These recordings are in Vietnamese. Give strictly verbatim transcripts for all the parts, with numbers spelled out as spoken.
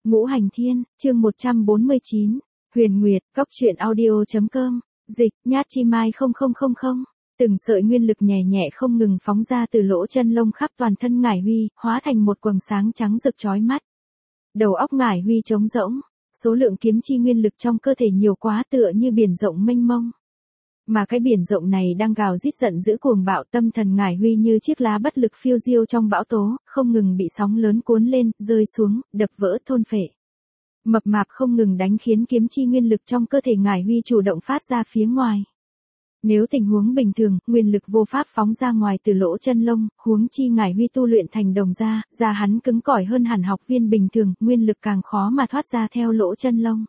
Ngũ Hành Thiên, chương một trăm bốn mươi chín. Huyền Nguyệt, góc truyện audio.com, dịch, Nhát Chi Mai không không không không. Từng sợi nguyên lực nhẹ nhẹ không ngừng phóng ra từ lỗ chân lông khắp toàn thân Ngải Huy, hóa thành một quầng sáng trắng rực chói mắt. Đầu óc Ngải Huy trống rỗng, số lượng kiếm chi nguyên lực trong cơ thể nhiều quá tựa như biển rộng mênh mông. Mà cái biển rộng này đang gào rít giận dữ cuồng bạo, tâm thần Ngải Huy như chiếc lá bất lực phiêu diêu trong bão tố, không ngừng bị sóng lớn cuốn lên, rơi xuống, đập vỡ thôn phệ. Mập mạp không ngừng đánh khiến kiếm chi nguyên lực trong cơ thể Ngải Huy chủ động phát ra phía ngoài. Nếu tình huống bình thường, nguyên lực vô pháp phóng ra ngoài từ lỗ chân lông, huống chi Ngải Huy tu luyện thành đồng da, da hắn cứng cỏi hơn hẳn học viên bình thường, nguyên lực càng khó mà thoát ra theo lỗ chân lông.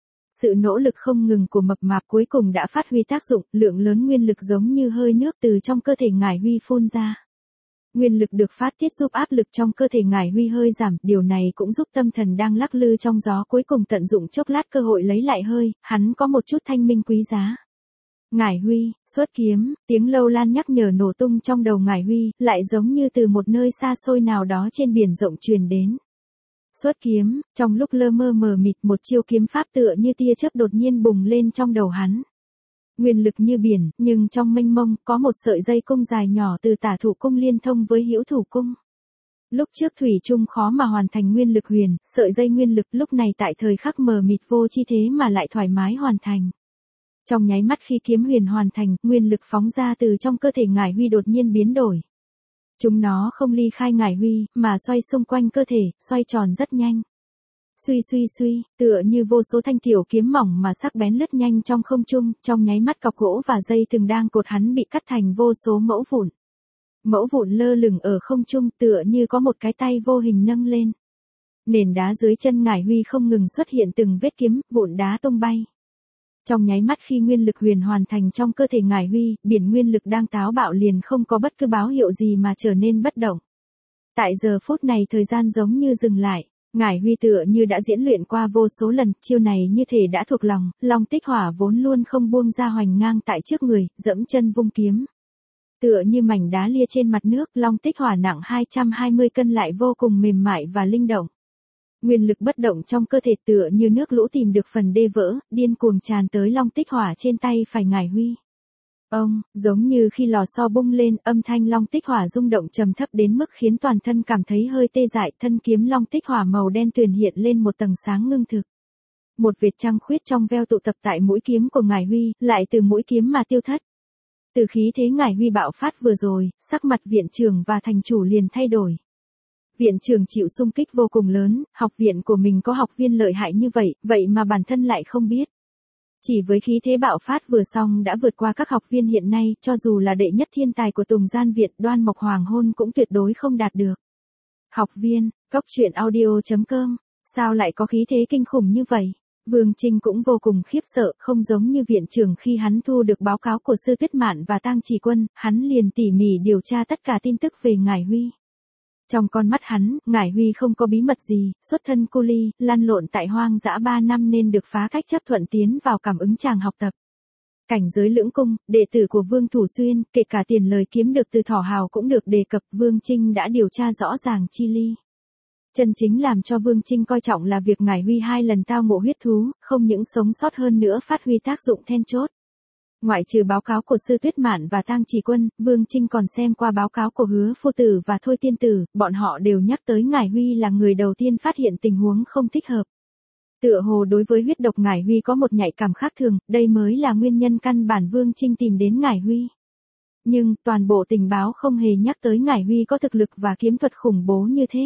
Sự nỗ lực không ngừng của mập mạp cuối cùng đã phát huy tác dụng, lượng lớn nguyên lực giống như hơi nước từ trong cơ thể Ngải Huy phun ra. Nguyên lực được phát tiết giúp áp lực trong cơ thể Ngải Huy hơi giảm, điều này cũng giúp tâm thần đang lắc lư trong gió cuối cùng tận dụng chốc lát cơ hội lấy lại hơi, hắn có một chút thanh minh quý giá. Ngải Huy, xuất kiếm, tiếng lâu lan nhắc nhở nổ tung trong đầu Ngải Huy, lại giống như từ một nơi xa xôi nào đó trên biển rộng truyền đến. Xuất kiếm, trong lúc lơ mơ mờ mịt một chiêu kiếm pháp tựa như tia chớp đột nhiên bùng lên trong đầu hắn. Nguyên lực như biển, nhưng trong mênh mông có một sợi dây cung dài nhỏ từ tả thủ cung liên thông với hữu thủ cung. Lúc trước thủy chung khó mà hoàn thành nguyên lực huyền, sợi dây nguyên lực lúc này tại thời khắc mờ mịt vô chi thế mà lại thoải mái hoàn thành. Trong nháy mắt khi kiếm huyền hoàn thành, nguyên lực phóng ra từ trong cơ thể Ngải Huy đột nhiên biến đổi. Chúng nó không ly khai Ngải Huy, mà xoay xung quanh cơ thể, xoay tròn rất nhanh. Suy suy suy, tựa như vô số thanh tiểu kiếm mỏng mà sắc bén lướt nhanh trong không trung, trong nháy mắt cọc gỗ và dây từng đang cột hắn bị cắt thành vô số mẫu vụn. Mẫu vụn lơ lửng ở không trung tựa như có một cái tay vô hình nâng lên. Nền đá dưới chân Ngải Huy không ngừng xuất hiện từng vết kiếm, vụn đá tung bay. Trong nháy mắt khi nguyên lực huyền hoàn thành trong cơ thể Ngải Huy, biển nguyên lực đang táo bạo liền không có bất cứ báo hiệu gì mà trở nên bất động. Tại giờ phút này thời gian giống như dừng lại, Ngải Huy tựa như đã diễn luyện qua vô số lần, chiêu này như thể đã thuộc lòng, Long Tích Hỏa vốn luôn không buông ra hoành ngang tại trước người, dẫm chân vung kiếm. Tựa như mảnh đá lia trên mặt nước, Long Tích Hỏa nặng hai trăm hai mươi cân lại vô cùng mềm mại và linh động. Nguyên lực bất động trong cơ thể tựa như nước lũ tìm được phần đê vỡ, điên cuồng tràn tới Long Tích Hỏa trên tay phải Ngải Huy. Ông, giống như khi lò xo bung lên, âm thanh Long Tích Hỏa rung động trầm thấp đến mức khiến toàn thân cảm thấy hơi tê dại, thân kiếm Long Tích Hỏa màu đen tuyền hiện lên một tầng sáng ngưng thực. Một vệt trăng khuyết trong veo tụ tập tại mũi kiếm của Ngải Huy, lại từ mũi kiếm mà tiêu thất. Từ khí thế Ngải Huy bạo phát vừa rồi, sắc mặt viện trưởng và thành chủ liền thay đổi. Viện trưởng chịu xung kích vô cùng lớn, học viện của mình có học viên lợi hại như vậy, vậy mà bản thân lại không biết. Chỉ với khí thế bạo phát vừa xong đã vượt qua các học viên hiện nay, cho dù là đệ nhất thiên tài của Tùng Gian Viện, Đoan Mộc Hoàng Hôn cũng tuyệt đối không đạt được. Học viên, góc truyện audio.com, sao lại có khí thế kinh khủng như vậy? Vương Trinh cũng vô cùng khiếp sợ, không giống như viện trưởng khi hắn thu được báo cáo của Sư Tuyết Mạn và Tang Chỉ Quân, hắn liền tỉ mỉ điều tra tất cả tin tức về Ngải Huy. Trong con mắt hắn, Ngải Huy không có bí mật gì, xuất thân cu ly, lăn lộn tại hoang dã ba năm nên được phá cách chấp thuận tiến vào cảm ứng tràng học tập. Cảnh giới lưỡng cung, đệ tử của Vương Thủ Xuyên, kể cả tiền lời kiếm được từ Thỏ Hào cũng được đề cập, Vương Trinh đã điều tra rõ ràng chi ly. Chân chính làm cho Vương Trinh coi trọng là việc Ngải Huy hai lần tao ngộ huyết thú, không những sống sót hơn nữa phát huy tác dụng then chốt. Ngoại trừ báo cáo của Sư Tuyết Mạn và Tang Chỉ Quân, Vương Trinh còn xem qua báo cáo của Hứa Phu Tử và Thôi Tiên Tử, bọn họ đều nhắc tới Ngải Huy là người đầu tiên phát hiện tình huống không thích hợp. Tựa hồ đối với huyết độc Ngải Huy có một nhạy cảm khác thường, đây mới là nguyên nhân căn bản Vương Trinh tìm đến Ngải Huy. Nhưng, toàn bộ tình báo không hề nhắc tới Ngải Huy có thực lực và kiếm thuật khủng bố như thế.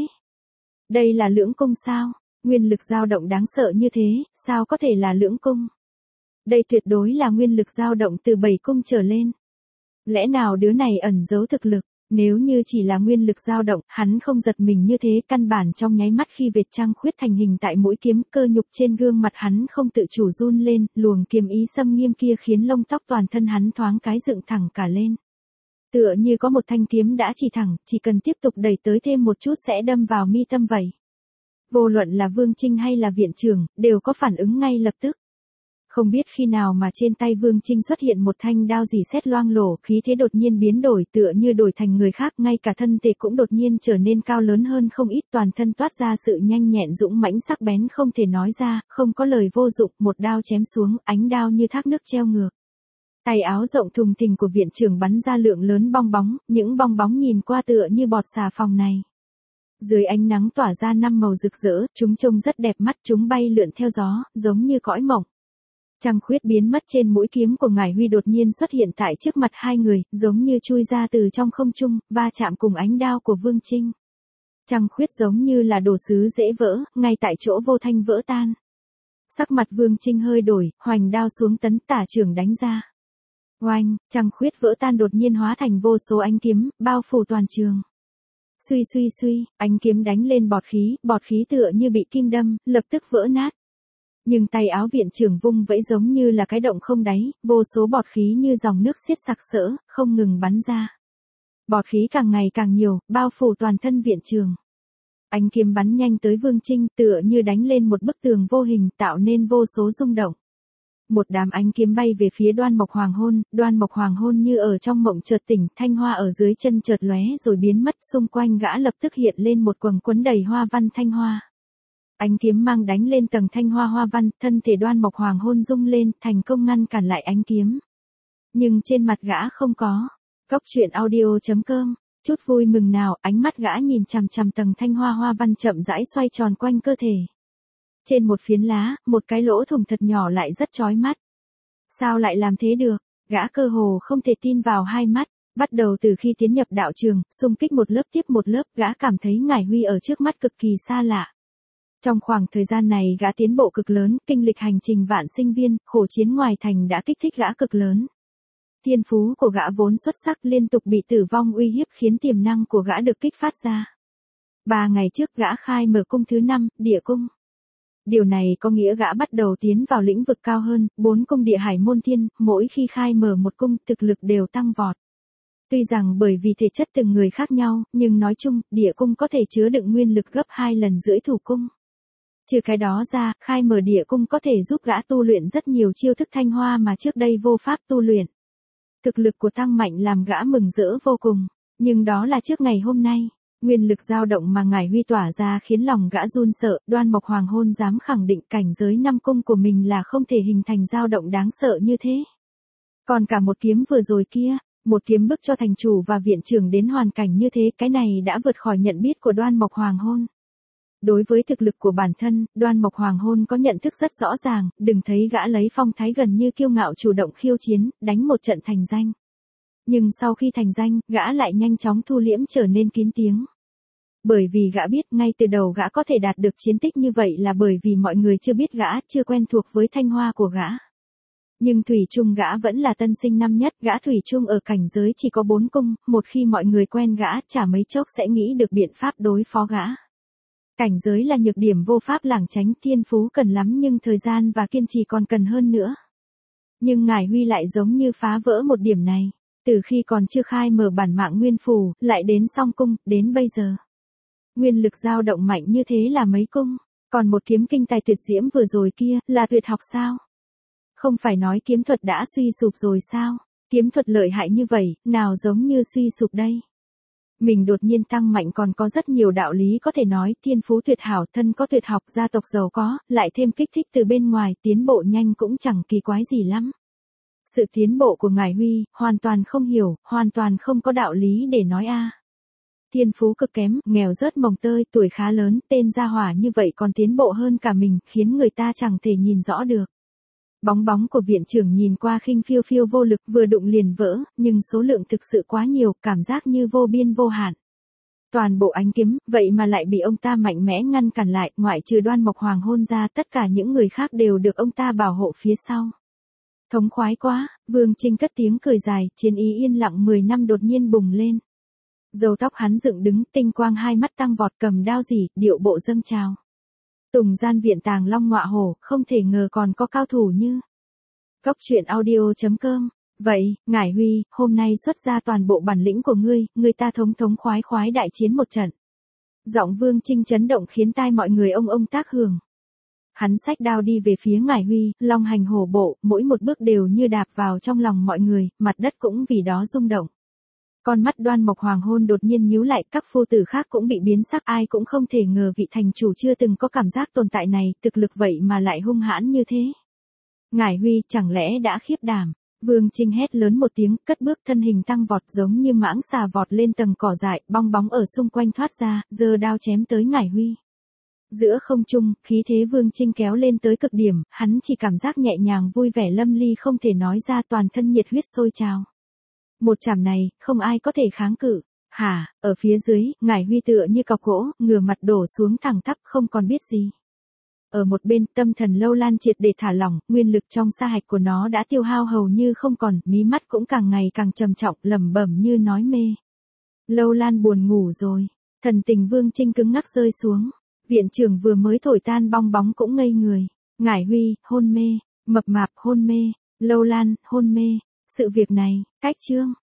Đây là lưỡng cung sao? Nguyên lực dao động đáng sợ như thế, sao có thể là lưỡng cung? Đây tuyệt đối là nguyên lực dao động từ bảy cung trở lên. Lẽ nào đứa này ẩn giấu thực lực? Nếu như chỉ là nguyên lực dao động, hắn không giật mình như thế, căn bản trong nháy mắt khi vệt trăng khuyết thành hình tại mũi kiếm, cơ nhục trên gương mặt hắn không tự chủ run lên, luồng kiếm ý xâm nghiêm kia khiến lông tóc toàn thân hắn thoáng cái dựng thẳng cả lên. Tựa như có một thanh kiếm đã chỉ thẳng, chỉ cần tiếp tục đẩy tới thêm một chút sẽ đâm vào mi tâm vậy. Vô luận là Vương Trinh hay là viện trưởng, đều có phản ứng ngay lập tức. Không biết khi nào mà trên tay Vương Trinh xuất hiện một thanh đao rỉ sét loang lổ, khí thế đột nhiên biến đổi tựa như đổi thành người khác, ngay cả thân thể cũng đột nhiên trở nên cao lớn hơn không ít, toàn thân toát ra sự nhanh nhẹn dũng mãnh sắc bén không thể nói ra, không có lời vô dụng, một đao chém xuống, ánh đao như thác nước treo ngược. Tay áo rộng thùng thình của viện trưởng bắn ra lượng lớn bong bóng, những bong bóng nhìn qua tựa như bọt xà phòng này. Dưới ánh nắng tỏa ra năm màu rực rỡ, chúng trông rất đẹp mắt, chúng bay lượn theo gió, giống như cõi mộng. Trăng khuyết biến mất trên mũi kiếm của Ngải Huy đột nhiên xuất hiện tại trước mặt hai người, giống như chui ra từ trong không trung, va chạm cùng ánh đao của Vương Trinh. Trăng khuyết giống như là đồ sứ dễ vỡ, ngay tại chỗ vô thanh vỡ tan. Sắc mặt Vương Trinh hơi đổi, hoành đao xuống tấn tả trưởng đánh ra. Oanh, trăng khuyết vỡ tan đột nhiên hóa thành vô số ánh kiếm, bao phủ toàn trường. Suy suy suy, ánh kiếm đánh lên bọt khí, bọt khí tựa như bị kim đâm, lập tức vỡ nát. Nhưng tay áo viện trưởng vung vẫy giống như là cái động không đáy, vô số bọt khí như dòng nước xiết sặc sỡ, không ngừng bắn ra. Bọt khí càng ngày càng nhiều, bao phủ toàn thân viện trưởng. Ánh kiếm bắn nhanh tới Vương Trinh tựa như đánh lên một bức tường vô hình tạo nên vô số rung động. Một đám ánh kiếm bay về phía Đoan Mộc Hoàng Hôn, Đoan Mộc Hoàng Hôn như ở trong mộng chợt tỉnh, thanh hoa ở dưới chân chợt lóe rồi biến mất, xung quanh gã lập tức hiện lên một quầng quấn đầy hoa văn thanh hoa. Ánh kiếm mang đánh lên tầng thanh hoa hoa văn, thân thể Đoan Mộc Hoàng Hôn rung lên, thành công ngăn cản lại ánh kiếm. Nhưng trên mặt gã không có. Cốc truyện audio chấm com, chút vui mừng nào, ánh mắt gã nhìn chằm chằm tầng thanh hoa hoa văn chậm rãi xoay tròn quanh cơ thể. Trên một phiến lá, một cái lỗ thủng thật nhỏ lại rất chói mắt. Sao lại làm thế được? Gã cơ hồ không thể tin vào hai mắt. Bắt đầu từ khi tiến nhập đạo trường, xung kích một lớp tiếp một lớp, gã cảm thấy Ngải Huy ở trước mắt cực kỳ xa lạ. Trong khoảng thời gian này gã tiến bộ cực lớn, kinh lịch hành trình vạn sinh viên, khổ chiến ngoài thành đã kích thích gã cực lớn. Thiên phú của gã vốn xuất sắc liên tục bị tử vong uy hiếp khiến tiềm năng của gã được kích phát ra. Ba ngày trước gã khai mở cung thứ năm, địa cung. Điều này có nghĩa gã bắt đầu tiến vào lĩnh vực cao hơn, bốn cung địa hải môn thiên, mỗi khi khai mở một cung, thực lực đều tăng vọt. Tuy rằng bởi vì thể chất từng người khác nhau, nhưng nói chung, địa cung có thể chứa đựng nguyên lực gấp hai lần rưỡi thủ cung. Trừ cái đó ra, khai mở địa cung có thể giúp gã tu luyện rất nhiều chiêu thức thanh hoa mà trước đây vô pháp tu luyện. Thực lực của tăng mạnh làm gã mừng rỡ vô cùng, nhưng đó là trước ngày hôm nay. Nguyên lực dao động mà Ngải Huy tỏa ra khiến lòng gã run sợ, Đoan Mộc Hoàng Hôn dám khẳng định cảnh giới năm cung của mình là không thể hình thành dao động đáng sợ như thế. Còn cả một kiếm vừa rồi kia, một kiếm bức cho thành chủ và viện trưởng đến hoàn cảnh như thế, cái này đã vượt khỏi nhận biết của Đoan Mộc Hoàng Hôn. Đối với thực lực của bản thân, Đoan Mộc Hoàng Hôn có nhận thức rất rõ ràng, đừng thấy gã lấy phong thái gần như kiêu ngạo chủ động khiêu chiến, đánh một trận thành danh. Nhưng sau khi thành danh, gã lại nhanh chóng thu liễm trở nên kín tiếng. Bởi vì gã biết ngay từ đầu gã có thể đạt được chiến tích như vậy là bởi vì mọi người chưa biết gã, chưa quen thuộc với thanh hoa của gã. Nhưng thủy chung gã vẫn là tân sinh năm nhất, gã thủy chung ở cảnh giới chỉ có bốn cung, một khi mọi người quen gã, chả mấy chốc sẽ nghĩ được biện pháp đối phó gã. Cảnh giới là nhược điểm vô pháp lảng tránh, thiên phú cần lắm nhưng thời gian và kiên trì còn cần hơn nữa. Nhưng Ngải Huy lại giống như phá vỡ một điểm này. Từ khi còn chưa khai mở bản mạng nguyên phù, lại đến song cung, đến bây giờ. Nguyên lực dao động mạnh như thế là mấy cung, còn một kiếm kinh tài tuyệt diễm vừa rồi kia, là tuyệt học sao? Không phải nói kiếm thuật đã suy sụp rồi sao? Kiếm thuật lợi hại như vậy, nào giống như suy sụp đây? Mình đột nhiên tăng mạnh còn có rất nhiều đạo lý có thể nói, thiên phú tuyệt hảo, thân có tuyệt học, gia tộc giàu có, lại thêm kích thích từ bên ngoài, tiến bộ nhanh cũng chẳng kỳ quái gì lắm. Sự tiến bộ của Ngải Huy, hoàn toàn không hiểu, hoàn toàn không có đạo lý để nói a. Thiên phú cực kém, nghèo rớt mồng tơi, tuổi khá lớn, tên gia hỏa như vậy còn tiến bộ hơn cả mình, khiến người ta chẳng thể nhìn rõ được. Bóng bóng của viện trưởng nhìn qua khinh phiêu phiêu vô lực, vừa đụng liền vỡ, nhưng số lượng thực sự quá nhiều, cảm giác như vô biên vô hạn. Toàn bộ ánh kiếm, vậy mà lại bị ông ta mạnh mẽ ngăn cản lại, ngoại trừ Đoan Mộc Hoàng Hôn ra, tất cả những người khác đều được ông ta bảo hộ phía sau. Thống khoái quá, Vương Trinh cất tiếng cười dài, chiến ý yên lặng mười năm đột nhiên bùng lên. Râu tóc hắn dựng đứng, tinh quang hai mắt tăng vọt, cầm đao rỉ, điệu bộ dâng trào. Tùng gian viện tàng long ngọa hổ, không thể ngờ còn có cao thủ như. Cốc truyện audio chấm com. Vậy, Ngải Huy, hôm nay xuất ra toàn bộ bản lĩnh của ngươi, người ta thống thống khoái khoái đại chiến một trận. Giọng Vương Trinh chấn động khiến tai mọi người ông ông tác hưởng. Hắn xách đao đi về phía Ngải Huy, long hành hổ bộ, mỗi một bước đều như đạp vào trong lòng mọi người, mặt đất cũng vì đó rung động. Con mắt Đoan Mộc Hoàng Hôn đột nhiên nhíu lại, các phu tử khác cũng bị biến sắc, ai cũng không thể ngờ vị thành chủ chưa từng có cảm giác tồn tại này, thực lực vậy mà lại hung hãn như thế. Ngải Huy chẳng lẽ đã khiếp đảm. Vương Trinh hét lớn một tiếng, cất bước thân hình tăng vọt giống như mãng xà vọt lên tầng cỏ dại, bong bóng ở xung quanh thoát ra, giơ đao chém tới Ngải Huy. Giữa không trung, khí thế Vương Trinh kéo lên tới cực điểm, hắn chỉ cảm giác nhẹ nhàng vui vẻ lâm ly không thể nói ra, toàn thân nhiệt huyết sôi trào. Một chảm này, không ai có thể kháng cự. Hả, ở phía dưới, Ngải Huy tựa như cọc gỗ, ngửa mặt đổ xuống thẳng tắp không còn biết gì. Ở một bên, tâm thần Lâu Lan triệt để thả lỏng, nguyên lực trong sa hạch của nó đã tiêu hao hầu như không còn, mí mắt cũng càng ngày càng trầm trọng, lẩm bẩm như nói mê. Lâu Lan buồn ngủ rồi, thần tình Vương Trinh cứng ngắc rơi xuống. Viện trưởng vừa mới thổi tan bong bóng cũng ngây người. Ngải Huy, hôn mê, mập mạp hôn mê, Lâu Lan, hôn mê. Sự việc này, cách chương.